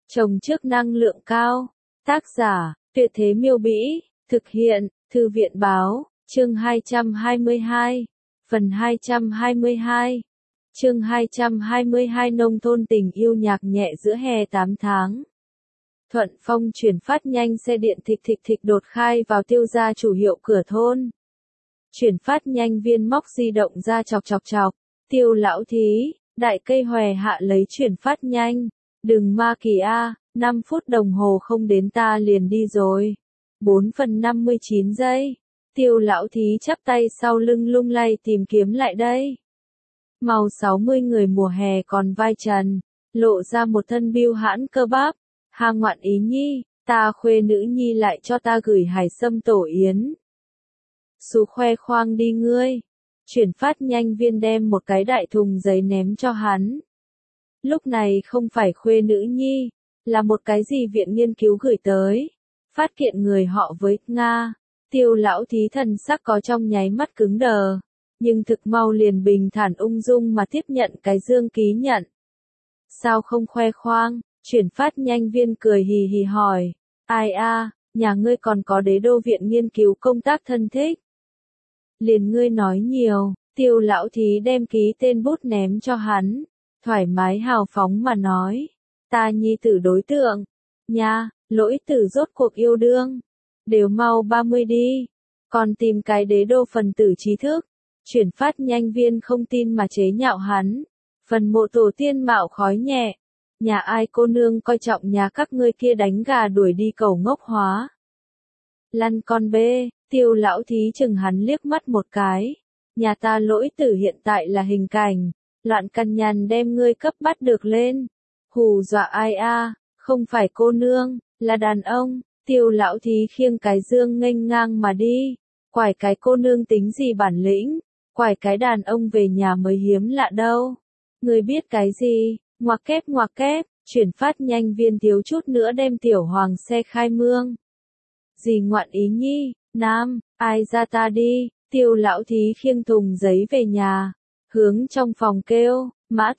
Trồng trước năng lượng cao. Tác giả, Tuyệt Thế Miêu Bĩ. Thực hiện, Thư viện Báo. Chương 222. Phần 222. Chương 222 Nông thôn tình yêu nhạc nhẹ giữa hè 8 tháng. Thuận Phong chuyển phát nhanh xe điện thịch thịch thịch đột khai vào Tiêu gia chủ hiệu cửa thôn. Chuyển phát nhanh viên móc di động ra chọc chọc chọc. Tiêu lão thí, đại cây hòe hạ lấy chuyển phát nhanh. Đừng ma kỳ a, 5 phút đồng hồ không đến ta liền đi rồi. 4:59 giây. Tiêu lão thí chắp tay sau lưng lung lay tìm kiếm lại đây. Màu 60 người mùa hè còn vai trần, lộ ra một thân biêu hãn cơ bắp. Ha ngoạn ý nhi, ta khuê nữ nhi lại cho ta gửi hải sâm tổ yến. Xú khoe khoang đi ngươi. Chuyển phát nhanh viên đem một cái đại thùng giấy ném cho hắn. Lúc này không phải khuê nữ nhi, là một cái gì viện nghiên cứu gửi tới. Phát kiện người họ với Nga. Tiêu lão thí thần sắc có trong nháy mắt cứng đờ, nhưng thực mau liền bình thản ung dung mà tiếp nhận cái dương ký nhận. Sao không khoe khoang? Chuyển phát nhanh viên cười hì hì hỏi. Ai a, nhà ngươi còn có đế đô viện nghiên cứu công tác thân thích. Liền ngươi nói nhiều. Tiêu lão thí đem ký tên bút ném cho hắn, thoải mái hào phóng mà nói. Ta nhi tử đối tượng. Nha, lỗi tử rốt cuộc yêu đương. Đều mau 30 đi. Còn tìm cái đế đô phần tử trí thức. Chuyển phát nhanh viên không tin mà chế nhạo hắn. Phần mộ tổ tiên mạo khói nhẹ. Nhà ai cô nương coi trọng nhà các ngươi kia đánh gà đuổi đi cầu ngốc hóa. Lăn con bê, tiêu lão thí chừng hắn liếc mắt một cái. Nhà ta lỗi tử hiện tại là hình cảnh. Loạn căn nhằn đem ngươi cấp bắt được lên. Hù dọa ai a, không phải cô nương, là đàn ông. Tiêu lão thí khiêng cái dương nghênh ngang mà đi. Quải cái cô nương tính gì bản lĩnh. Quải cái đàn ông về nhà mới hiếm lạ đâu. Ngươi biết cái gì, ngoặc kép, chuyển phát nhanh viên thiếu chút nữa đem tiểu hoàng xe khai mương. Gì ngoạn ý nhi, nam, ai ra ta đi. Tiêu lão thí khiêng thùng giấy về nhà. Hướng trong phòng kêu, Mã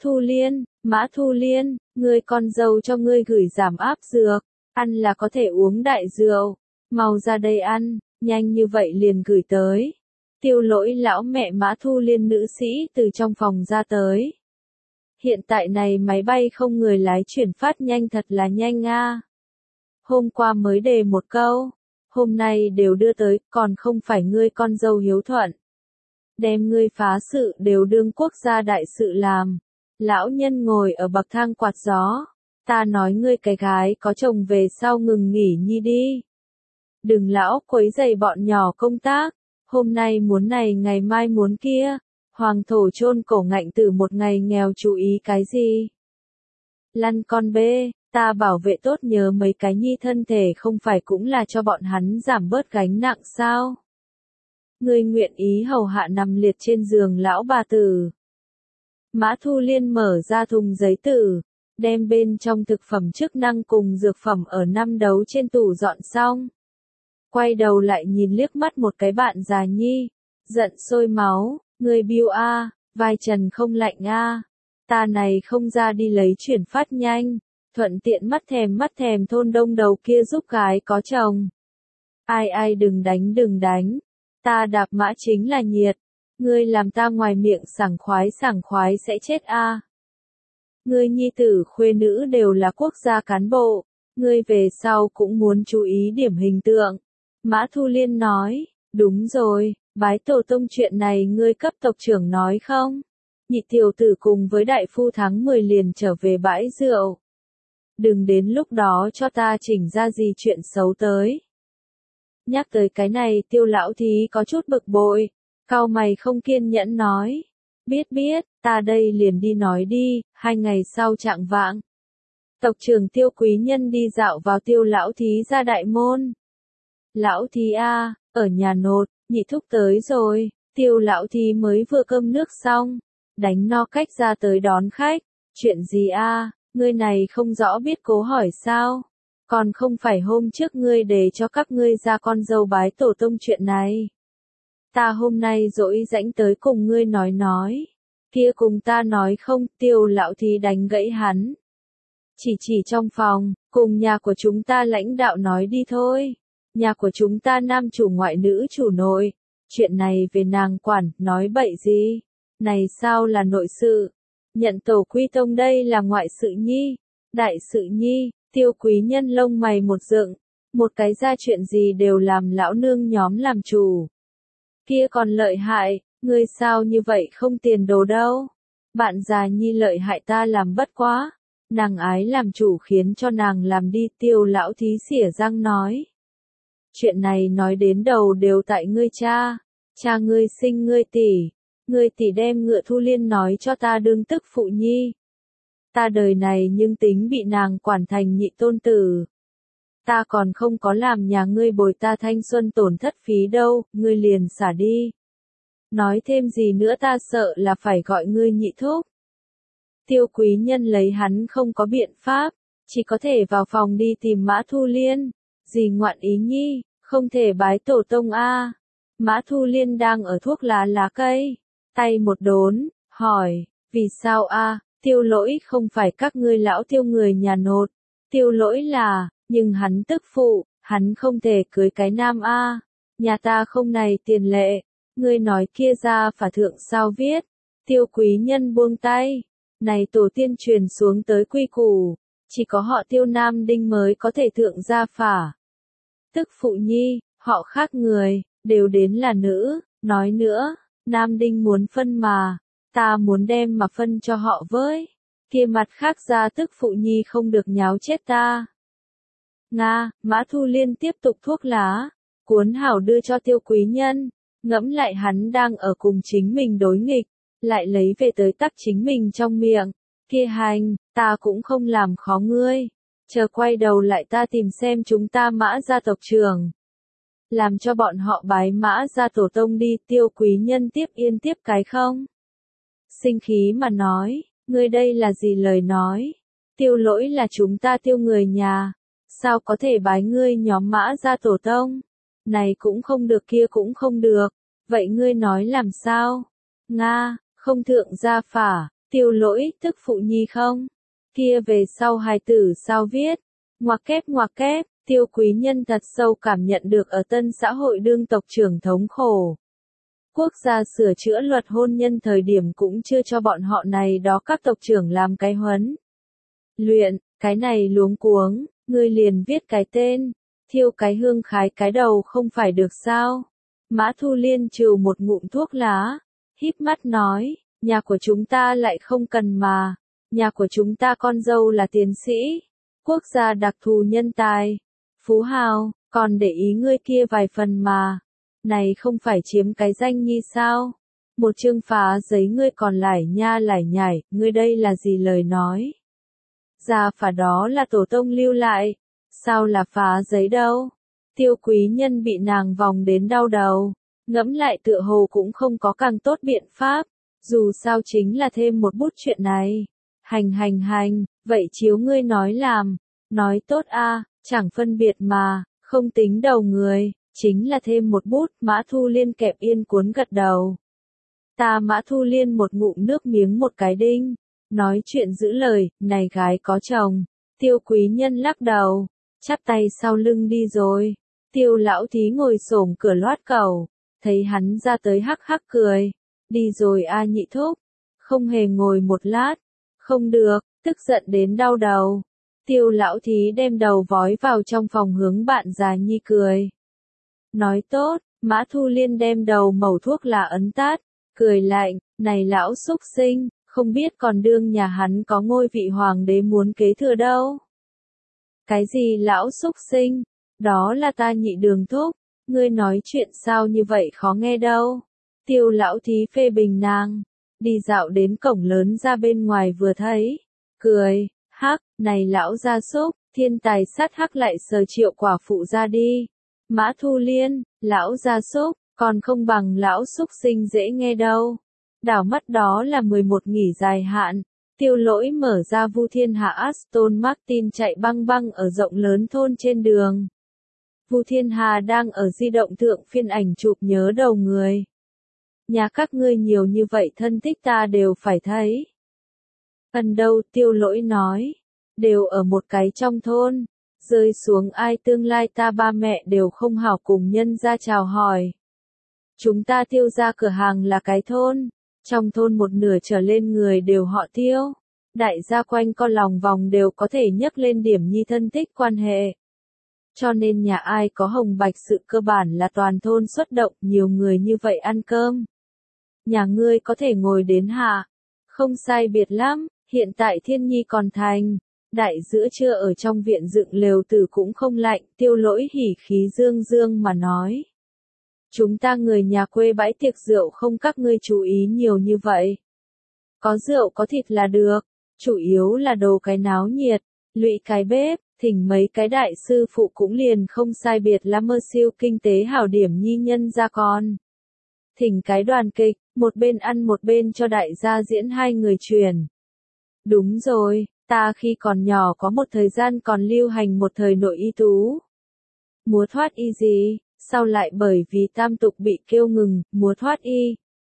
Thu Liên, ngươi con dâu cho ngươi gửi giảm áp dược. Ăn là có thể uống đại rượu. Mau ra đây ăn, nhanh như vậy liền gửi tới. Tiêu lỗi lão mẹ Mã Thu Liên nữ sĩ từ trong phòng ra tới. Hiện tại này máy bay không người lái chuyển phát nhanh thật là nhanh a. Hôm qua mới đề một câu, hôm nay đều đưa tới, còn không phải ngươi con dâu hiếu thuận. Đem ngươi phá sự đều đương quốc gia đại sự làm. Lão nhân ngồi ở bậc thang quạt gió. Ta nói ngươi cái gái có chồng về sau ngừng nghỉ nhi đi. Đừng lão quấy rầy bọn nhỏ công tác. Hôm nay muốn này ngày mai muốn kia. Hoàng thổ chôn cổ ngạnh tử một ngày nghèo chú ý cái gì? Lăn con bê, ta bảo vệ tốt nhớ mấy cái nhi thân thể không phải cũng là cho bọn hắn giảm bớt gánh nặng sao? Ngươi nguyện ý hầu hạ nằm liệt trên giường lão bà tử. Mã Thu Liên mở ra thùng giấy tử, đem bên trong thực phẩm chức năng cùng dược phẩm ở 5 đấu trên tủ dọn xong. Quay đầu lại nhìn liếc mắt một cái bạn già nhi, giận sôi máu, người biêu a, vai trần không lạnh a. Ta này không ra đi lấy chuyển phát nhanh, thuận tiện mắt thèm thôn đông đầu kia giúp gái có chồng. Ai đừng đánh, ta đạp mã chính là nhiệt, ngươi làm ta ngoài miệng sảng khoái sẽ chết a. Ngươi nhi tử khuê nữ đều là quốc gia cán bộ, ngươi về sau cũng muốn chú ý điểm hình tượng. Mã Thu Liên nói, đúng rồi, bái tổ tông chuyện này ngươi cấp tộc trưởng nói không? Nhị tiểu tử cùng với đại phu tháng 10 liền trở về bãi rượu. Đừng đến lúc đó cho ta chỉnh ra gì chuyện xấu tới. Nhắc tới cái này tiêu lão thí có chút bực bội, cau mày không kiên nhẫn nói. Biết, ta đây liền đi nói đi, 2 ngày sau trạng vạng. Tộc trưởng Tiêu quý nhân đi dạo vào tiêu lão thí ra đại môn. Lão thí a, ở nhà nột, nhị thúc tới rồi, tiêu lão thí mới vừa cơm nước xong, đánh no cách ra tới đón khách. Chuyện gì a, ngươi này không rõ biết cố hỏi sao? Còn không phải hôm trước ngươi để cho các ngươi ra con dâu bái tổ tông chuyện này. Ta hôm nay rỗi rãnh tới cùng ngươi nói. Kia cùng ta nói không, tiêu lão thí đánh gãy hắn. Chỉ trong phòng, cùng nhà của chúng ta lãnh đạo nói đi thôi. Nhà của chúng ta nam chủ ngoại nữ chủ nội. Chuyện này về nàng quản, nói bậy gì? Này sao là nội sự? Nhận tổ quy tông đây là ngoại sự nhi. Đại sự nhi, Tiêu Quý Nhân lông mày một dựng. Một cái ra chuyện gì đều làm lão nương nhóm làm chủ. Kia còn lợi hại, ngươi sao như vậy không tiền đồ đâu. Bạn già nhi lợi hại ta làm bất quá. Nàng ái làm chủ khiến cho nàng làm đi. Tiêu lão thí xỉa răng nói. Chuyện này nói đến đầu đều tại ngươi cha. Cha ngươi sinh ngươi tỷ. Ngươi tỷ đem Ngựa Thu Liên nói cho ta đương tức phụ nhi. Ta đời này nhưng tính bị nàng quản thành nhị tôn tử. Ta còn không có làm nhà ngươi bồi ta thanh xuân tổn thất phí đâu, ngươi liền xả đi. Nói thêm gì nữa ta sợ là phải gọi ngươi nhị thúc. Tiêu Quý Nhân lấy hắn không có biện pháp, chỉ có thể vào phòng đi tìm Mã Thu Liên. Gì ngoạn ý nhi, không thể bái tổ tông a. Mã Thu Liên đang ở thuốc lá cây, tay một đốn, hỏi, vì sao a? Tiêu Lỗi không phải các ngươi lão Tiêu người nhà nột. Tiêu Lỗi là, nhưng hắn tức phụ, hắn không thể cưới cái nam a. Nhà ta không này tiền lệ, ngươi nói kia ra phả thượng sao viết. Tiêu Quý Nhân buông tay, này tổ tiên truyền xuống tới quy củ, chỉ có họ Tiêu Nam Đinh mới có thể thượng gia phả. Tức phụ nhi, họ khác người, đều đến là nữ, nói nữa, Nam Đinh muốn phân mà, ta muốn đem mà phân cho họ với, kia mặt khác ra tức phụ nhi không được nháo chết ta. Nga, Mã Thu Liên tiếp tục thuốc lá, cuốn hảo đưa cho Tiêu Quý Nhân, ngẫm lại hắn đang ở cùng chính mình đối nghịch, lại lấy về tới tắc chính mình trong miệng, kia hành, ta cũng không làm khó ngươi, chờ quay đầu lại ta tìm xem chúng ta Mã gia tộc trưởng. Làm cho bọn họ bái Mã gia tổ tông đi. Tiêu Quý Nhân tiếp yên tiếp cái không. Sinh khí mà nói, ngươi đây là gì lời nói? Tiêu Lỗi là chúng ta Tiêu người nhà, sao có thể bái ngươi nhóm Mã gia tổ tông? Này cũng không được kia cũng không được, vậy ngươi nói làm sao? Nga, không thượng gia phả, Tiêu Lỗi tức phụ nhi không? Kia về sau hài tử sao viết? Ngoặc kép, Tiêu Quý Nhân thật sâu cảm nhận được ở tân xã hội đương tộc trưởng thống khổ. Quốc gia sửa chữa luật hôn nhân thời điểm cũng chưa cho bọn họ này đó các tộc trưởng làm cái huấn luyện, cái này luống cuống, ngươi liền viết cái tên, thiêu cái hương khái cái đầu không phải được sao? Mã Thu Liên trừ một ngụm thuốc lá, híp mắt nói, nhà của chúng ta lại không cần mà, nhà của chúng ta con dâu là tiến sĩ, quốc gia đặc thù nhân tài, phú hào, còn để ý ngươi kia vài phần mà. Này không phải chiếm cái danh nhi sao? Một chương phá giấy ngươi còn lải nha lải nhải, ngươi đây là gì lời nói? Gia phả đó là tổ tông lưu lại, sao là phá giấy đâu? Tiêu Quý Nhân bị nàng vòng đến đau đầu, ngẫm lại tựa hồ cũng không có càng tốt biện pháp, dù sao chính là thêm một bút chuyện này. Hành, vậy chiếu ngươi nói làm, nói tốt a, chẳng phân biệt mà, không tính đầu người. Chính là thêm một bút. Mã Thu Liên kẹp yên cuốn gật đầu. Ta Mã Thu Liên một ngụm nước miếng một cái đinh. Nói chuyện giữ lời, này gái có chồng. Tiêu Quý Nhân lắc đầu, chắp tay sau lưng đi rồi. Tiêu lão thí ngồi xổm cửa loát cầu, thấy hắn ra tới hắc hắc cười. Đi rồi a nhị thúc. Không hề ngồi một lát. Không được, tức giận đến đau đầu. Tiêu lão thí đem đầu vói vào trong phòng hướng bạn già nhi cười. Nói tốt, Mã Thu Liên đem đầu mẩu thuốc lá ấn tát, cười lạnh, này lão xúc sinh, không biết còn đương nhà hắn có ngôi vị hoàng đế muốn kế thừa đâu. Cái gì lão xúc sinh, đó là ta nhị đường thúc, ngươi nói chuyện sao như vậy khó nghe đâu. Tiêu lão thí phê bình nàng, đi dạo đến cổng lớn ra bên ngoài vừa thấy, cười, hắc, này lão gia súc, thiên tài sát hắc lại sờ Triệu quả phụ ra đi. Mã Thu Liên, lão gia súc, còn không bằng lão xúc sinh dễ nghe đâu. Đảo mắt đó là 11 nghỉ dài hạn, Tiêu Lỗi mở ra Vu Thiên Hạ Aston Martin chạy băng băng ở rộng lớn thôn trên đường. Vu Thiên Hà đang ở di động thượng phiên ảnh chụp nhớ đầu người. Nhà các ngươi nhiều như vậy thân thích ta đều phải thấy. Phần đâu Tiêu Lỗi nói, đều ở một cái trong thôn. Rơi xuống ai tương lai ta ba mẹ đều không hảo cùng nhân ra chào hỏi. Chúng ta Tiêu gia cửa hàng là cái thôn. Trong thôn một nửa trở lên người đều họ Tiêu. Đại gia quanh co lòng vòng đều có thể nhắc lên điểm nhi thân thích quan hệ. Cho nên nhà ai có hồng bạch sự cơ bản là toàn thôn xuất động, nhiều người như vậy ăn cơm. Nhà ngươi có thể ngồi đến hạ. Không sai biệt lắm, hiện tại thiên nhi còn thành. Đại giữa trưa ở trong viện dựng lều tử cũng không lạnh, Tiêu Lỗi hỉ khí dương dương mà nói. Chúng ta người nhà quê bãi tiệc rượu không các ngươi chú ý nhiều như vậy. Có rượu có thịt là được, chủ yếu là đồ cái náo nhiệt, lụy cái bếp, thỉnh mấy cái đại sư phụ cũng liền không sai biệt lắm mơ siêu kinh tế hảo điểm nhi nhân ra con. Thỉnh cái đoàn kịch, một bên ăn một bên cho đại gia diễn hai người truyền. Đúng rồi, ta khi còn nhỏ có một thời gian còn lưu hành một thời nội y tú. Múa thoát y gì, sau lại bởi vì tam tục bị kêu ngừng, múa thoát y.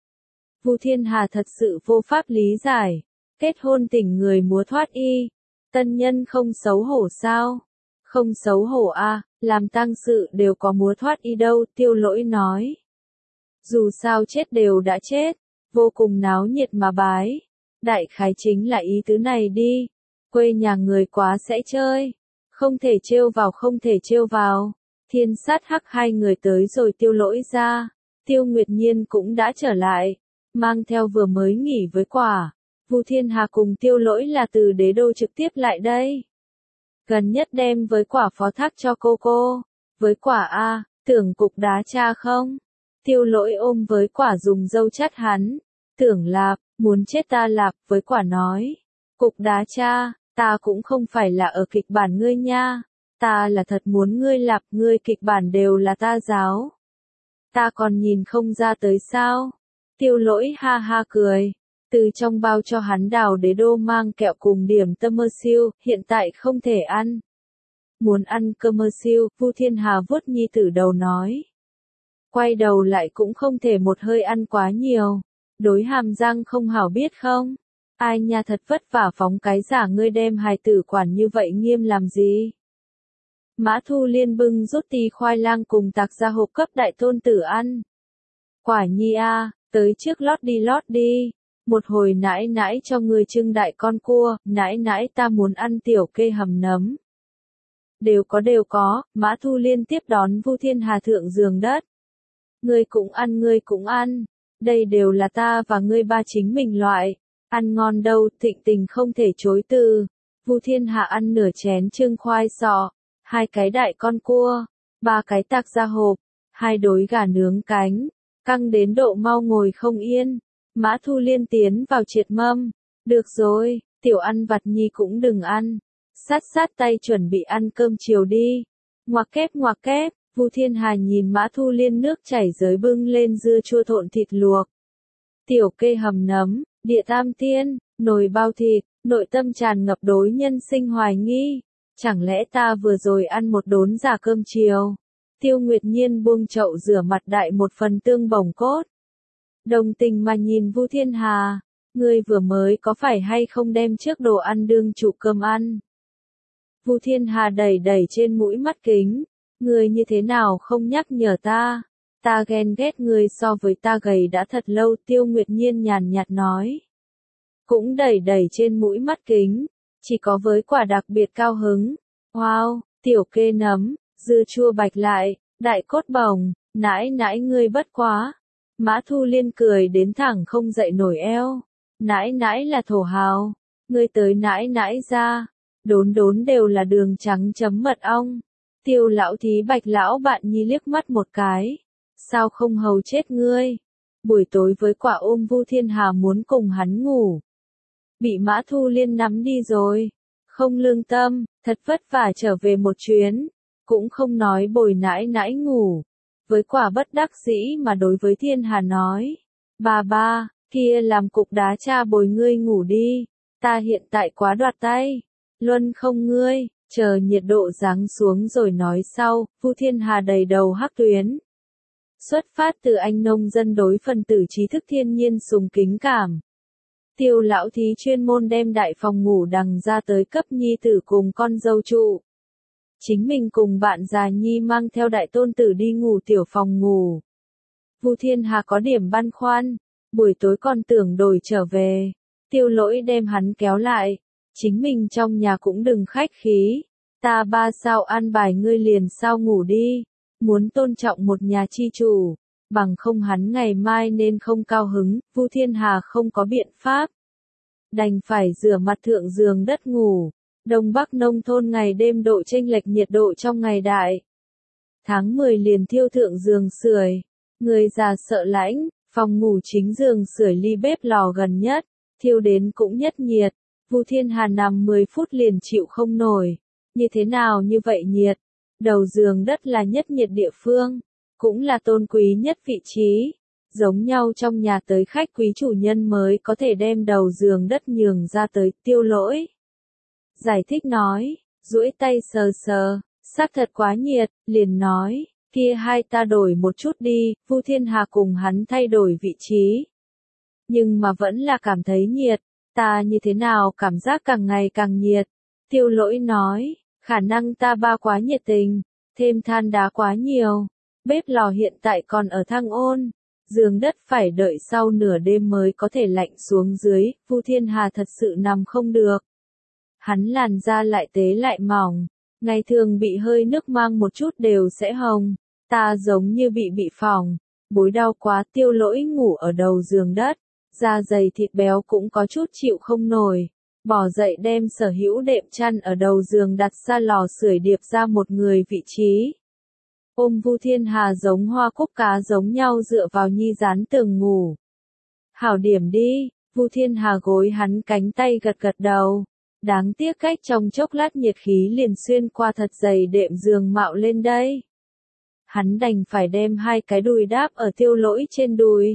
Vu Thiên Hà thật sự vô pháp lý giải. Kết hôn tình người múa thoát y. Tân nhân không xấu hổ sao? Không xấu hổ à, làm tang sự đều có múa thoát y đâu, Tiêu Lỗi nói. Dù sao chết đều đã chết, vô cùng náo nhiệt mà bái. Đại khái chính là ý tứ này đi. Quê nhà người quá sẽ chơi. Không thể trêu vào không thể trêu vào. Thiên sát hắc hai người tới rồi Tiêu Lỗi ra. Tiêu Nguyệt Nhiên cũng đã trở lại. Mang theo vừa mới nghỉ với quả. Vu Thiên Hà cùng Tiêu Lỗi là từ đế đô trực tiếp lại đây. Gần nhất đem với quả phó thác cho cô. Với quả A, tưởng cục đá cha không? Tiêu Lỗi ôm với quả dùng dâu chắt hắn. Tưởng lạp, muốn chết ta lạp, với quả nói. Cục đá cha, ta cũng không phải là ở kịch bản ngươi nha. Ta là thật muốn ngươi lạp, ngươi kịch bản đều là ta giáo. Ta còn nhìn không ra tới sao? Tiêu Lỗi ha ha cười. Từ trong bao cho hắn đào đế đô mang kẹo cùng điểm tâm mơ siêu, hiện tại không thể ăn. Muốn ăn cơ mơ siêu, Vu Thiên Hà vuốt nhi tử đầu nói. Quay đầu lại cũng không thể một hơi ăn quá nhiều. Đối hàm răng không hảo biết không? Ai nha thật vất vả phóng cái giả ngươi đem hài tử quản như vậy nghiêm làm gì? Mã Thu Liên bưng rút ti khoai lang cùng tạc ra hộp cấp đại tôn tử ăn. Quả nhi a, tới trước lót đi. Một hồi nãi nãi cho người trưng đại con cua, nãi nãi ta muốn ăn tiểu kê hầm nấm. Đều có, Mã Thu Liên tiếp đón Vu Thiên Hà thượng giường đất. Ngươi cũng ăn, đây đều là ta và ngươi ba chính mình loại, ăn ngon đâu, Thịnh Tình không thể chối từ. Vu Thiên Hà ăn nửa chén trưng khoai sọ, 2 cái đại con cua, 3 cái tạc ra hộp, 2 đối gà nướng cánh, căng đến độ mau ngồi không yên. Mã Thu Liên tiến vào triệt mâm. Được rồi, tiểu ăn vặt nhi cũng đừng ăn. Sát tay chuẩn bị ăn cơm chiều đi. Ngoặc kép, Vu Thiên Hà nhìn Mã Thu Liên nước chảy dưới bưng lên dưa chua thộn thịt luộc. Tiểu kê hầm nấm, địa tam tiên, nồi bao thịt, nội tâm tràn ngập đối nhân sinh hoài nghi. Chẳng lẽ ta vừa rồi ăn một đốn giả cơm chiều? Tiêu Nguyệt Nhiên buông chậu rửa mặt đại một phần tương bồng cốt. Đồng tình mà nhìn Vu Thiên Hà, ngươi vừa mới có phải hay không đem trước đồ ăn đương chủ cơm ăn? Vu Thiên Hà đẩy trên mũi mắt kính, ngươi như thế nào không nhắc nhở ta ghen ghét ngươi so với ta gầy đã thật lâu. Tiêu Nguyệt Nhiên nhàn nhạt nói. Cũng đẩy trên mũi mắt kính, chỉ có với quả đặc biệt cao hứng. Wow, tiểu kê nấm, dưa chua bạch lại, đại cốt bồng, nãi ngươi bất quá. Mã Thu Liên cười đến thẳng không dậy nổi eo. Nãi là thổ hào. Ngươi tới nãi ra. Đốn đều là đường trắng chấm mật ong. Tiêu lão thí bạch lão bạn nhi liếc mắt một cái. Sao không hầu chết ngươi? Buổi tối với quả ôm Vu Thiên Hà muốn cùng hắn ngủ. Bị Mã Thu Liên nắm đi rồi. Không lương tâm, thật vất vả trở về một chuyến. Cũng không nói bồi nãi ngủ. Với quả bất đắc dĩ mà đối với Thiên Hà nói. Ba, kia làm cục đá cha bồi ngươi ngủ đi. Ta hiện tại quá đoạt tay. Luân không ngươi, chờ nhiệt độ giáng xuống rồi nói sau. Vu Thiên Hà đầy đầu hắc tuyến. Xuất phát từ anh nông dân đối phần tử trí thức thiên nhiên sùng kính cảm. Tiêu lão thí chuyên môn đem đại phòng ngủ đằng ra tới cấp nhi tử cùng con dâu trụ. Chính mình cùng bạn già nhi mang theo đại tôn tử đi ngủ tiểu phòng ngủ. Vu Thiên Hà có điểm băn khoăn, buổi tối còn tưởng đổi trở về. Tiêu lỗi đem hắn kéo lại, chính mình trong nhà cũng đừng khách khí. Ta ba sao an bài ngươi liền sao ngủ đi, muốn tôn trọng một nhà chi chủ, bằng không hắn ngày mai nên không cao hứng. Vu Thiên Hà không có biện pháp, đành phải rửa mặt thượng giường đất ngủ. Đông Bắc nông thôn ngày đêm độ chênh lệch nhiệt độ trong ngày đại. Tháng 10 liền thiêu thượng giường sưởi, người già sợ lãnh, phòng ngủ chính giường sưởi ly bếp lò gần nhất, thiêu đến cũng nhất nhiệt. Vu Thiên Hà nằm 10 phút liền chịu không nổi. Như thế nào như vậy nhiệt? Đầu giường đất là nhất nhiệt địa phương, cũng là tôn quý nhất vị trí. Giống nhau trong nhà tới khách quý chủ nhân mới có thể đem đầu giường đất nhường ra tới. Tiêu lỗi giải thích nói, duỗi tay sờ sờ, xác thật quá nhiệt, liền nói, kia hai ta đổi một chút đi. Vu Thiên Hà cùng hắn thay đổi vị trí. Nhưng mà vẫn là cảm thấy nhiệt, ta như thế nào cảm giác càng ngày càng nhiệt. Tiêu lỗi nói, khả năng ta ba quá nhiệt tình, thêm than đá quá nhiều, bếp lò hiện tại còn ở thang ôn, giường đất phải đợi sau nửa đêm mới có thể lạnh xuống dưới. Vu Thiên Hà thật sự nằm không được. Hắn làn da lại tế lại mỏng, ngày thường bị hơi nước mang một chút đều sẽ hồng, ta giống như bị phỏng, bối đau quá. Tiêu lỗi ngủ ở đầu giường đất, da dày thịt béo cũng có chút chịu không nổi, bỏ dậy đem sở hữu đệm chăn ở đầu giường đặt xa lò sưởi điệp ra một người vị trí. Ôm Vu Thiên Hà giống hoa cúc cá giống nhau dựa vào nhi dán tường ngủ. Hảo điểm đi. Vu Thiên Hà gối hắn cánh tay gật gật đầu. Đáng tiếc cách trong chốc lát nhiệt khí liền xuyên qua thật dày đệm giường mạo lên đây. Hắn đành phải đem hai cái đùi đáp ở tiêu lỗi trên đùi.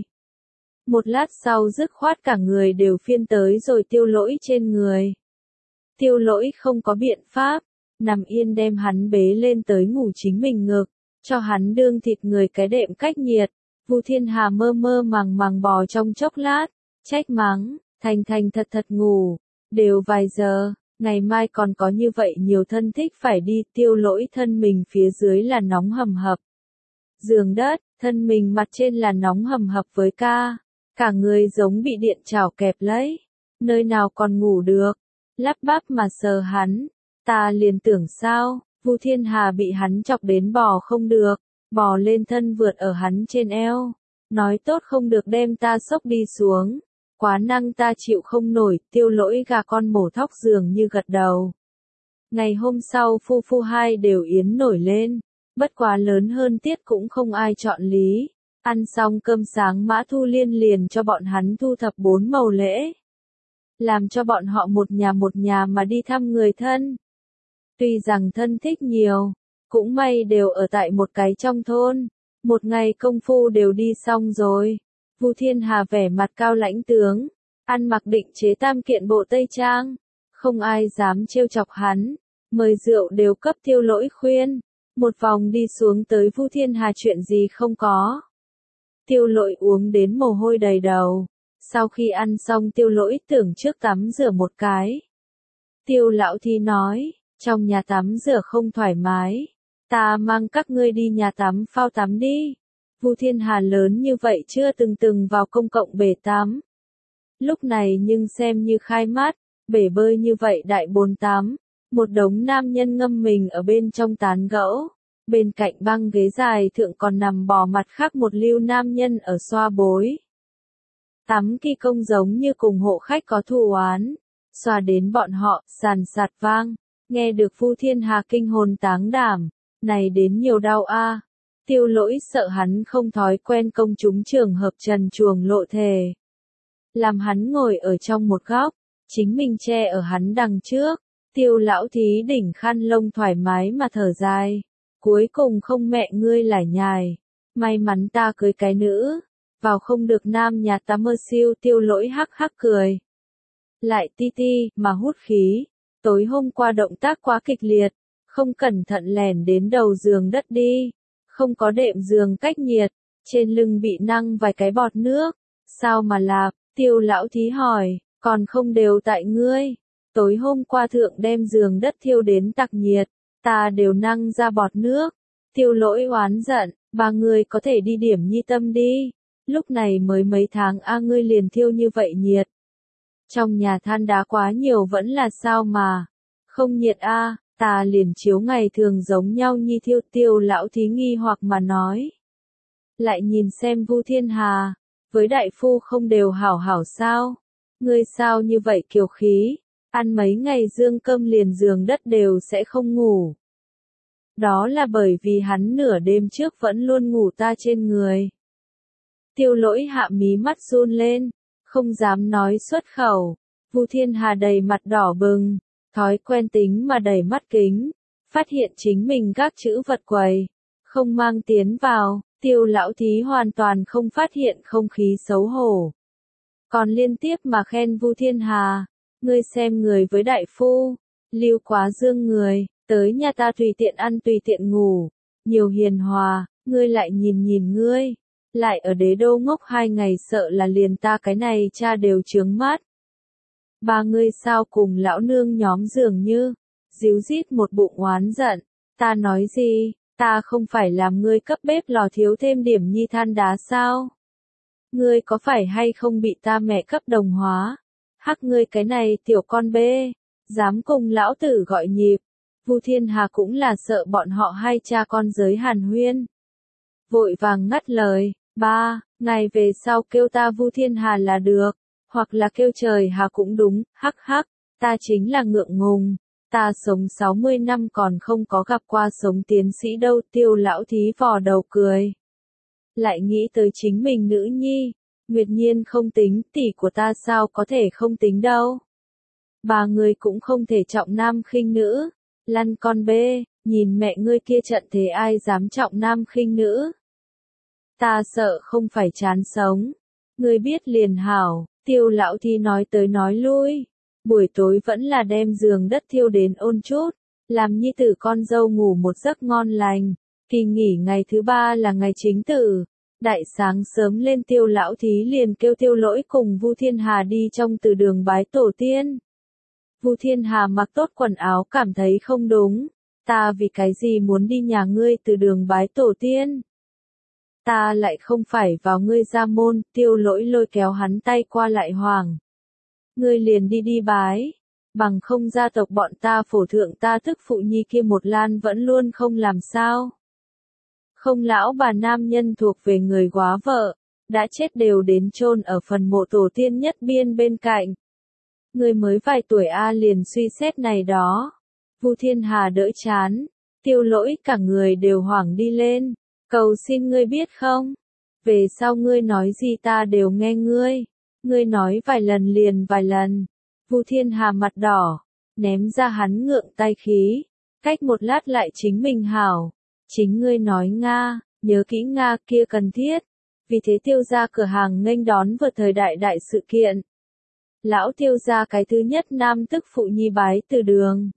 Một lát sau dứt khoát cả người đều phiên tới rồi tiêu lỗi trên người. Tiêu lỗi không có biện pháp, nằm yên đem hắn bế lên tới ngủ chính mình ngực, cho hắn đương thịt người cái đệm cách nhiệt. Vu Thiên Hà mơ mơ màng màng bò trong chốc lát, trách mắng, thành thật thật ngủ, đều vài giờ, ngày mai còn có như vậy nhiều thân thích phải đi. Tiêu lỗi thân mình phía dưới là nóng hầm hập. Giường đất, thân mình mặt trên là nóng hầm hập với cả người giống bị điện chảo kẹp lấy, nơi nào còn ngủ được, lắp bắp mà sờ hắn, ta liền tưởng sao. Vu Thiên Hà bị hắn chọc đến bò không được, bò lên thân vượt ở hắn trên eo, nói tốt không được đem ta xốc đi xuống, quá năng ta chịu không nổi. Tiêu lỗi gà con mổ thóc dường như gật đầu. Ngày hôm sau phu hai đều yến nổi lên, bất quá lớn hơn tiết cũng không ai chọn lý. Ăn xong cơm sáng Mã Thu Liên liền cho bọn hắn thu thập 4 màu lễ, làm cho bọn họ một nhà mà đi thăm người thân. Tuy rằng thân thích nhiều, cũng may đều ở tại một cái trong thôn, một ngày công phu đều đi xong rồi. Vu Thiên Hà vẻ mặt cao lãnh tướng, ăn mặc định chế tam kiện bộ tây trang, không ai dám trêu chọc hắn, mời rượu đều cấp tiêu lỗi khuyên. Một vòng đi xuống tới Vu Thiên Hà chuyện gì không có. Tiêu lỗi uống đến mồ hôi đầy đầu. Sau khi ăn xong tiêu lỗi tưởng trước tắm rửa một cái. Tiêu lão thi nói, trong nhà tắm rửa không thoải mái, ta mang các ngươi đi nhà tắm phao tắm đi. Vu Thiên Hà lớn như vậy chưa từng vào công cộng bể tắm. Lúc này nhưng xem như khai mắt, bể bơi như vậy đại bồn tắm, một đống nam nhân ngâm mình ở bên trong tán gẫu. Bên cạnh băng ghế dài thượng còn nằm bò mặt khác một lưu nam nhân ở xoa bối. Tắm kỳ công giống như cùng hộ khách có thù oán, xoa đến bọn họ, sàn sạt vang, nghe được Vu Thiên Hà kinh hồn táng đảm, này đến nhiều đau a. Tiêu lỗi sợ hắn không thói quen công chúng trường hợp trần truồng lộ thề. Làm hắn ngồi ở trong một góc, chính mình che ở hắn đằng trước. Tiêu lão thí đỉnh khăn lông thoải mái mà thở dài. Cuối cùng không mẹ ngươi lải nhải, may mắn ta cưới cái nữ, vào không được nam nhà ta mơ siêu. Tiêu lỗi hắc hắc cười, lại ti ti mà hút khí. Tối hôm qua động tác quá kịch liệt, không cẩn thận lèn đến đầu giường đất đi, không có đệm giường cách nhiệt, trên lưng bị năng vài cái bọt nước. Sao mà lạp? Tiêu lão thí hỏi. Còn không đều tại ngươi. Tối hôm qua thượng đem giường đất thiêu đến tặc nhiệt, ta đều năng ra bọt nước. Tiêu Lỗi oán giận, ba người có thể đi điểm nhi tâm đi. Lúc này mới mấy tháng ngươi liền thiêu như vậy nhiệt. Trong nhà than đá quá nhiều vẫn là sao mà. Không nhiệt ta liền chiếu ngày thường giống nhau nhi thiêu. Tiêu lão thí nghi hoặc mà nói. Lại nhìn xem Vu Thiên Hà, với đại phu không đều hảo hảo sao? Ngươi sao như vậy kiều khí, ăn mấy ngày dương cơm liền giường đất đều sẽ không ngủ. Đó là bởi vì hắn nửa đêm trước vẫn luôn ngủ ta trên người. Tiêu Lỗi hạ mí mắt run lên, không dám nói xuất khẩu. Vu Thiên Hà đầy mặt đỏ bừng, thói quen tính mà đẩy mắt kính, phát hiện chính mình gác chữ vật quầy, không mang tiến vào. Tiêu lão thí hoàn toàn không phát hiện không khí xấu hổ. Còn liên tiếp mà khen Vu Thiên Hà, ngươi xem người với đại phu, lưu quá dương người, tới nhà ta tùy tiện ăn tùy tiện ngủ, nhiều hiền hòa, ngươi lại nhìn nhìn ngươi, lại ở đế đô ngốc 2 ngày sợ là liền ta cái này cha đều chướng mắt. Ba ngươi sao cùng lão nương nhóm dường như, díu dít một bụng oán giận, ta nói gì? Ta không phải làm ngươi cấp bếp lò thiếu thêm điểm nhi than đá sao? Ngươi có phải hay không bị ta mẹ cấp đồng hóa? Hắc ngươi cái này tiểu con bê, dám cùng lão tử gọi nhịp. Vu Thiên Hà cũng là sợ bọn họ hai cha con giới hàn huyên. Vội vàng ngắt lời, ba, ngày về sau kêu ta Vu Thiên Hà là được, hoặc là kêu trời Hà cũng đúng, hắc hắc, ta chính là ngượng ngùng. Ta sống 60 năm còn không có gặp qua sống tiến sĩ đâu. Tiêu lão thí vò đầu cười. Lại nghĩ tới chính mình nữ nhi, Nguyệt Nhiên không tính, tỷ của ta sao có thể không tính đâu. Ba người cũng không thể trọng nam khinh nữ, lăn con bê, nhìn mẹ ngươi kia trận thế ai dám trọng nam khinh nữ. Ta sợ không phải chán sống, ngươi biết liền hảo. Tiêu lão thí nói tới nói lui. Buổi tối vẫn là đem giường đất thiêu đến ôn chút, làm nhi tử con dâu ngủ một giấc ngon lành. Kỳ nghỉ ngày thứ 3 là ngày chính tử. Đại sáng sớm lên Tiêu lão thí liền kêu Tiêu Lỗi cùng Vu Thiên Hà đi trong từ đường bái tổ tiên. Vu Thiên Hà mặc tốt quần áo cảm thấy không đúng. Ta vì cái gì muốn đi nhà ngươi từ đường bái tổ tiên? Ta lại không phải vào ngươi gia môn. Tiêu Lỗi lôi kéo hắn tay qua lại hoàng. Ngươi liền đi bái, bằng không gia tộc bọn ta phổ thượng ta thức phụ nhi kia một lan vẫn luôn không làm sao. Không lão bà nam nhân thuộc về người góa vợ, đã chết đều đến chôn ở phần mộ tổ tiên nhất biên bên cạnh. Ngươi mới vài tuổi liền suy xét này đó. Vu Thiên Hà đỡ chán, Tiêu Lỗi cả người đều hoảng đi lên, cầu xin ngươi biết không, về sau ngươi nói gì ta đều nghe ngươi. Ngươi nói vài lần liền vài lần. Vu Thiên Hà mặt đỏ, ném ra hắn ngượng tay khí. Cách một lát lại chính mình hảo. Chính ngươi nói Nga, nhớ kỹ Nga kia cần thiết. Vì thế Tiêu gia cửa hàng nghênh đón vừa thời đại sự kiện. Lão Tiêu gia cái thứ nhất nam tức phụ nhi bái từ đường.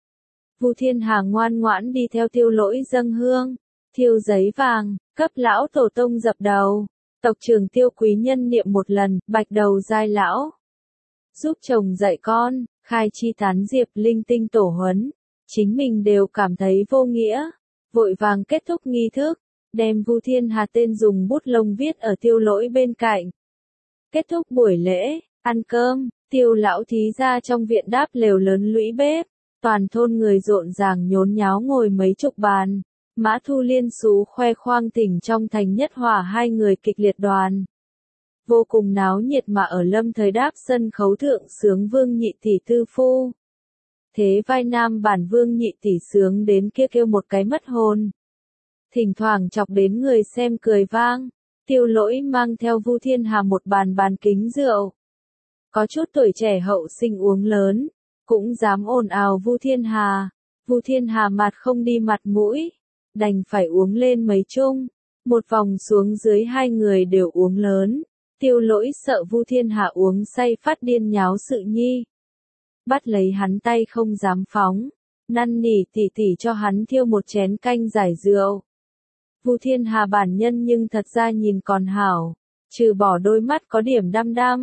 Vu Thiên Hà ngoan ngoãn đi theo Tiêu Lỗi dâng hương, thiêu giấy vàng, cấp lão tổ tông dập đầu. Tộc trưởng Tiêu quý nhân niệm một lần, bạch đầu giai lão. Giúp chồng dạy con, khai chi tán diệp linh tinh tổ huấn. Chính mình đều cảm thấy vô nghĩa. Vội vàng kết thúc nghi thức, đem Vu Thiên Hà tên dùng bút lông viết ở Tiêu Lỗi bên cạnh. Kết thúc buổi lễ, ăn cơm, Tiêu lão thí ra trong viện đáp lều lớn lũy bếp. Toàn thôn người rộn ràng nhốn nháo ngồi mấy chục bàn. Mã Thu Liên xú khoe khoang tỉnh trong thành nhất hỏa hai người kịch liệt đoàn. Vô cùng náo nhiệt mà ở lâm thời đáp sân khấu thượng sướng Vương Nhị tỷ tư phu. Thế vai nam bản Vương Nhị tỷ sướng đến kia kêu một cái mất hồn. Thỉnh thoảng chọc đến người xem cười vang. Tiêu Lỗi mang theo Vu Thiên Hà một bàn kính rượu. Có chút tuổi trẻ hậu sinh uống lớn, cũng dám ồn ào Vu Thiên Hà. Vu Thiên Hà mặt không đi mặt mũi, đành phải uống lên mấy chung. Một vòng xuống dưới hai người đều uống lớn. Tiêu Lỗi sợ Vu Thiên Hà uống say phát điên nháo sự nhi. Bắt lấy hắn tay không dám phóng, năn nỉ tỉ tỉ cho hắn thiêu một chén canh giải rượu. Vu Thiên Hà bản nhân nhưng thật ra nhìn còn hảo, trừ bỏ đôi mắt có điểm đăm đăm,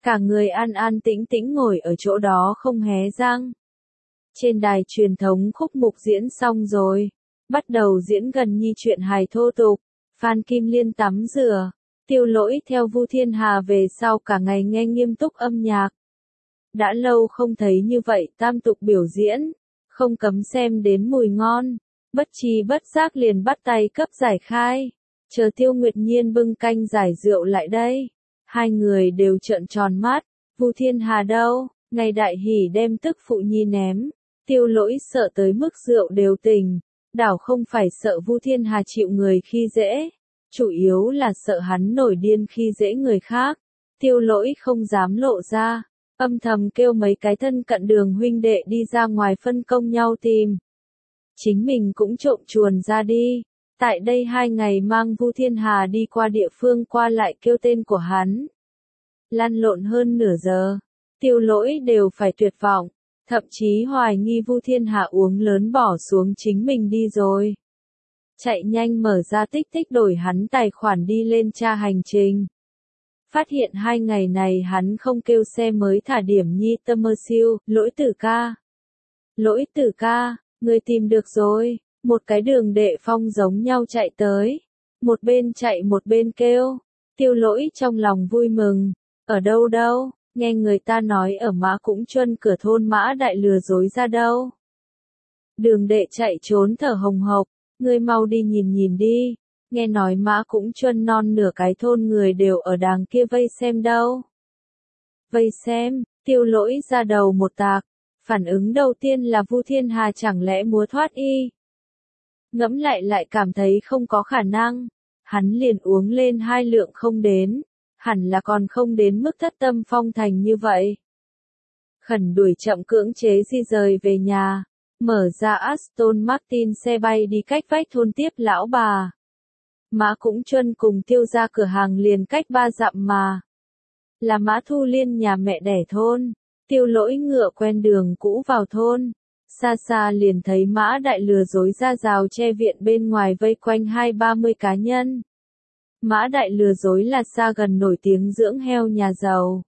Cả người an an tĩnh tĩnh ngồi ở chỗ đó không hé răng. Trên đài truyền thống khúc mục diễn xong rồi. Bắt đầu diễn gần như chuyện hài thô tục. Phan Kim Liên tắm rửa. Tiêu Lỗi theo Vu Thiên Hà về sau cả ngày nghe nghiêm túc âm nhạc. Đã lâu không thấy như vậy tam tục biểu diễn. Không cấm xem đến mùi ngon. Bất tri bất giác liền bắt tay cấp giải khai. Chờ Tiêu Nguyệt Nhiên bưng canh giải rượu lại đây. Hai người đều trợn tròn mắt. Vu Thiên Hà đâu? Ngày đại hỉ đem tức phụ nhi ném. Tiêu Lỗi sợ tới mức rượu đều tỉnh. Đảo không phải sợ Vu Thiên Hà chịu người khi dễ. Chủ yếu là sợ hắn nổi điên khi dễ người khác. Tiêu Lỗi không dám lộ ra. Âm thầm kêu mấy cái thân cận Đường huynh đệ đi ra ngoài phân công nhau tìm. Chính mình cũng trộm chuồn ra đi. Tại đây 2 ngày mang Vu Thiên Hà đi qua địa phương qua lại kêu tên của hắn. Lăn lộn hơn nửa giờ. Tiêu Lỗi đều phải tuyệt vọng. Thậm chí hoài nghi Vu Thiên Hà uống lớn bỏ xuống chính mình đi rồi. Chạy nhanh mở ra tích tích đổi hắn tài khoản đi lên tra hành trình. Phát hiện 2 ngày này hắn không kêu xe mới thả điểm nhi tâm mơ siêu, Lỗi tử ca. Lỗi tử ca, người tìm được rồi. Một cái Đường Đệ Phong giống nhau chạy tới. Một bên chạy một bên kêu. Tiêu Lỗi trong lòng vui mừng. Ở đâu đâu, nghe người ta nói ở Mã Cũng Chuân cửa thôn Mã Đại lừa dối ra đâu. Đường Đệ chạy trốn thở hồng hộc. Ngươi mau đi nhìn nhìn đi. Nghe nói Mã Cũng Chuân non nửa cái thôn người đều ở đàng kia vây xem đâu. Vây xem, Tiêu Lỗi ra đầu một tạc. Phản ứng đầu tiên là Vu Thiên Hà chẳng lẽ múa thoát y. Ngẫm lại cảm thấy không có khả năng. Hắn liền uống lên 2 lượng không đến. Hẳn là còn không đến mức thất tâm phong thành như vậy. Khẩn đuổi chậm cưỡng chế di rời về nhà. Mở ra Aston Martin xe bay đi cách vách thôn tiếp lão bà. Mã Cũng Chuân cùng Tiêu ra cửa hàng liền cách 3 dặm mà. Là Mã Thu Liên nhà mẹ đẻ thôn. Tiêu Lỗi ngựa quen đường cũ vào thôn. Xa xa liền thấy Mã Đại lừa dối ra rào che viện bên ngoài vây quanh 20-30 cá nhân. Mã Đại lừa dối là xa gần nổi tiếng dưỡng heo nhà giàu.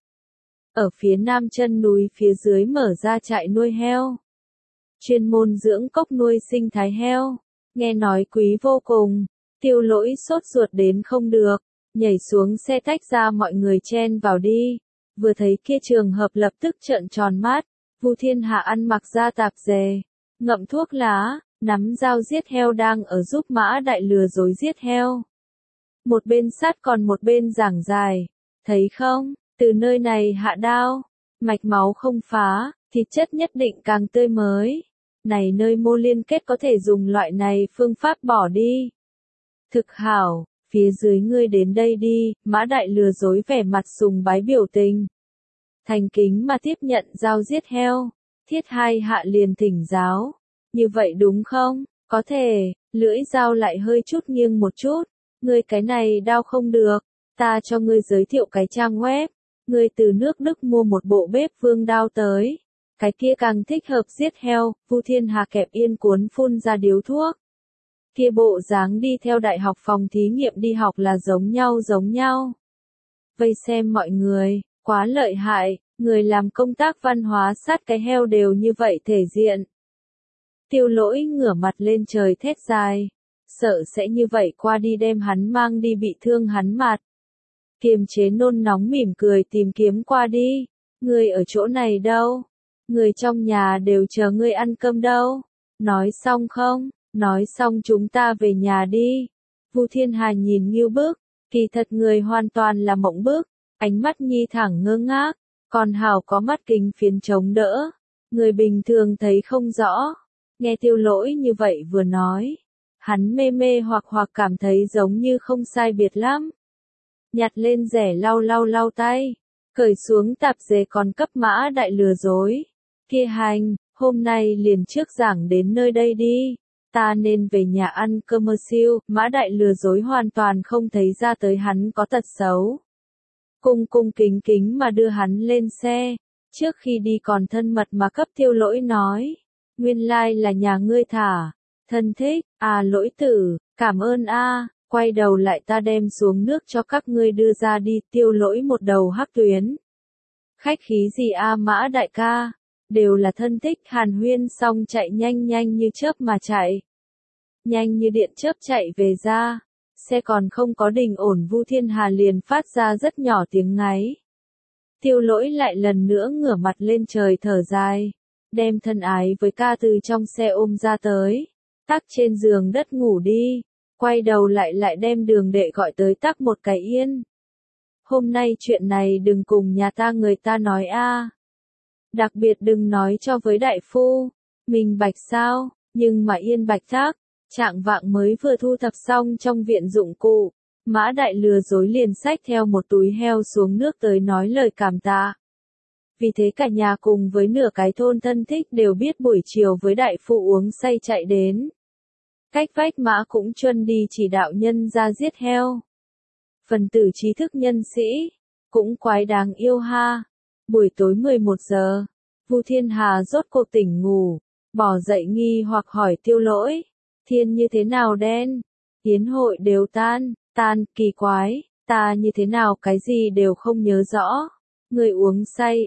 Ở phía nam chân núi phía dưới mở ra trại nuôi heo. Chuyên môn dưỡng cốc nuôi sinh thái heo. Nghe nói quý vô cùng. Tiêu Lỗi sốt ruột đến không được. Nhảy xuống xe tách ra mọi người chen vào đi. Vừa thấy kia trường hợp lập tức trợn tròn mắt. Vu Thiên Hà ăn mặc da tạp dề. Ngậm thuốc lá. Nắm dao giết heo đang ở giúp Mã Đại lừa dối giết heo. Một bên sát còn một bên giảng dài. Thấy không, từ nơi này hạ đao. Mạch máu không phá, thịt chất nhất định càng tươi mới. Này nơi mô liên kết có thể dùng loại này phương pháp bỏ đi. Thực hảo, phía dưới ngươi đến đây đi. Mã Đại lừa dối vẻ mặt sùng bái biểu tình. Thành kính mà tiếp nhận dao giết heo. Thiết hai hạ liền thỉnh giáo. Như vậy đúng không? Có thể, lưỡi dao lại hơi chút nghiêng một chút. Ngươi cái này đao không được. Ta cho ngươi giới thiệu cái trang web. Ngươi từ nước Đức mua một bộ bếp vương đao tới. Cái kia càng thích hợp giết heo. Vu Thiên Hà kẹp yên cuốn phun ra điếu thuốc. Kia bộ dáng đi theo đại học phòng thí nghiệm đi học là giống nhau. Vây xem mọi người, quá lợi hại, người làm công tác văn hóa sát cái heo đều như vậy thể diện. Tiêu Lỗi ngửa mặt lên trời thét dài. Sợ sẽ như vậy qua đi đem hắn mang đi bị thương hắn mặt. Kiềm chế nôn nóng mỉm cười tìm kiếm qua đi. Người ở chỗ này đâu? Người trong nhà đều chờ ngươi ăn cơm đâu? Nói xong không? Nói xong chúng ta về nhà đi. Vu Thiên Hà nhìn Ngưu Bức. Kỳ thật người hoàn toàn là mộng bức. Ánh mắt nhi thẳng ngơ ngác. Còn hảo có mắt kính phiến chống đỡ. Người bình thường thấy không rõ. Nghe Tiêu Lỗi như vậy vừa nói. Hắn mê mê hoặc cảm thấy giống như không sai biệt lắm. Nhặt lên rẻ lau tay. Cởi xuống tạp dề còn cấp Mã Đại lừa dối. Kia hành, hôm nay liền trước giảng đến nơi đây đi. Ta nên về nhà ăn cơm siêu. Mã Đại lừa dối hoàn toàn không thấy ra tới hắn có tật xấu. Cung kính mà đưa hắn lên xe. Trước khi đi còn thân mật mà cấp Tiêu Lỗi nói. Nguyên lai là nhà ngươi thả. Thân thích, Lỗi tử, cảm ơn quay đầu lại ta đem xuống nước cho các ngươi đưa ra đi. Tiêu Lỗi một đầu hắc tuyến. Khách khí gì a Mã đại ca, đều là thân thích. Hàn huyên xong chạy nhanh nhanh như chớp mà chạy. Nhanh như điện chớp chạy về ra, xe còn không có đình ổn Vu Thiên Hà liền phát ra rất nhỏ tiếng ngáy. Tiêu Lỗi lại lần nữa ngửa mặt lên trời thở dài, đem thân ái với ca từ trong xe ôm ra tới, tắc trên giường đất ngủ đi, quay đầu lại đem Đường Đệ gọi tới tắc một cái yên. Hôm nay chuyện này đừng cùng nhà ta người ta nói a, đặc biệt đừng nói cho với đại phu, mình bạch sao, nhưng mà yên bạch thác. Trạng vạng mới vừa thu thập xong trong viện dụng cụ, Mã Đại lừa dối liền xách theo một túi heo xuống nước tới nói lời cảm tạ. Vì thế cả nhà cùng với nửa cái thôn thân thích đều biết buổi chiều với đại phu uống say chạy đến. Cách vách Mã cũng chuân đi chỉ đạo nhân ra giết heo. Phần tử trí thức nhân sĩ, cũng quái đáng yêu ha. Buổi tối 11 giờ, Vu Thiên Hà rốt cuộc tỉnh ngủ, bỏ dậy nghi hoặc hỏi Tiêu Lỗi. Thiên như thế nào đen? Yến hội đều tan, kỳ quái, ta như thế nào cái gì đều không nhớ rõ. Người uống say,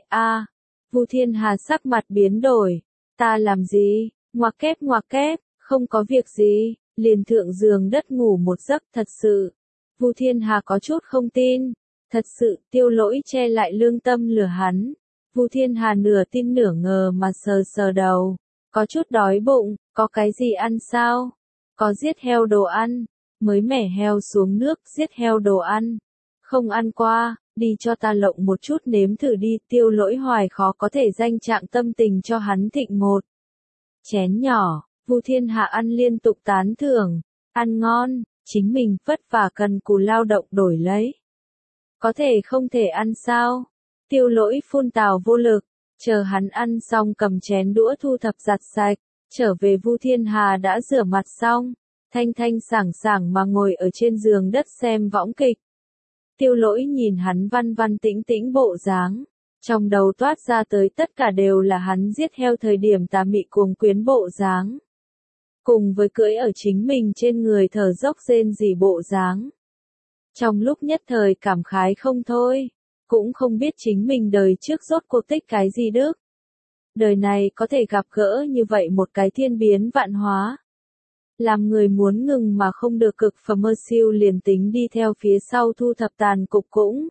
Vu Thiên Hà sắc mặt biến đổi. Ta làm gì? Ngoặc kép, không có việc gì, liền thượng giường đất ngủ một giấc thật sự. Vu Thiên Hà có chút không tin. Thật sự, Tiêu Lỗi che lại lương tâm lừa hắn. Vu Thiên Hà nửa tin nửa ngờ mà sờ đầu. Có chút đói bụng, có cái gì ăn sao? Có giết heo đồ ăn, mới mẻ heo xuống nước giết heo đồ ăn. Không ăn qua, đi cho ta lộng một chút nếm thử đi. Tiêu Lỗi hoài khó có thể danh trạng tâm tình cho hắn thịnh một chén nhỏ. Vu Thiên Hạ ăn liên tục tán thưởng, ăn ngon, chính mình vất vả cần cù lao động đổi lấy. Có thể không thể ăn sao? Tiêu Lỗi phun tào vô lực, chờ hắn ăn xong cầm chén đũa thu thập giặt sạch, trở về Vu Thiên Hà đã rửa mặt xong, thanh thanh sảng sảng mà ngồi ở trên giường đất xem võng kịch. Tiêu Lỗi nhìn hắn văn văn tĩnh tĩnh bộ dáng, trong đầu toát ra tới tất cả đều là hắn giết heo thời điểm tà mị cuồng quyến bộ dáng. Cùng với cưỡi ở chính mình trên người thở dốc rên rỉ bộ dáng. Trong lúc nhất thời cảm khái không thôi, cũng không biết chính mình đời trước rốt cuộc tích cái gì đức. Đời này có thể gặp gỡ như vậy một cái thiên biến vạn hóa. Làm người muốn ngừng mà không được cực phẩm mơ siêu liền tính đi theo phía sau thu thập tàn cục cũng.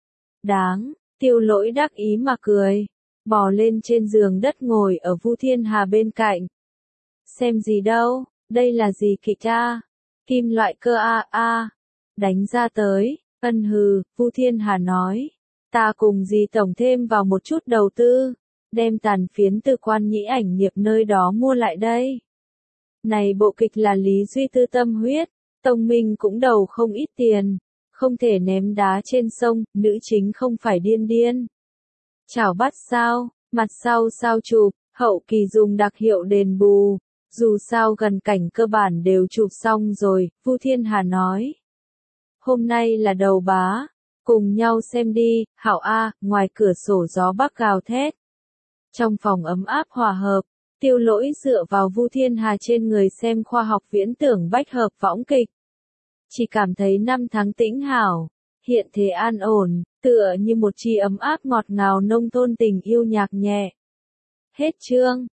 Đáng, Tiêu Lỗi đắc ý mà cười, bò lên trên giường đất ngồi ở Vu Thiên Hà bên cạnh. Xem gì đâu, đây là gì kịch a? Kim loại cơ a. Đánh ra tới, ân hừ, Vu Thiên Hà nói. Ta cùng dì tổng thêm vào một chút đầu tư, đem tàn phiến từ Quan Nhĩ ảnh nghiệp nơi đó mua lại đây. Này bộ kịch là Lý Duy Tư tâm huyết, Tông Minh cũng đầu không ít tiền, không thể ném đá trên sông, nữ chính không phải điên. Chảo bắt sao, mặt sau sao chụp, hậu kỳ dùng đặc hiệu đền bù, dù sao gần cảnh cơ bản đều chụp xong rồi, Vu Thiên Hà nói. Hôm nay là đầu bá, cùng nhau xem đi, hảo a, ngoài cửa sổ gió bắc gào thét. Trong phòng ấm áp hòa hợp, Tiêu Lỗi dựa vào Vu Thiên Hà trên người xem khoa học viễn tưởng bách hợp võng kịch. Chỉ cảm thấy năm tháng tĩnh hảo, hiện thế an ổn, tựa như một chi ấm áp ngọt ngào nông thôn tình yêu nhạc nhẹ. Hết chương.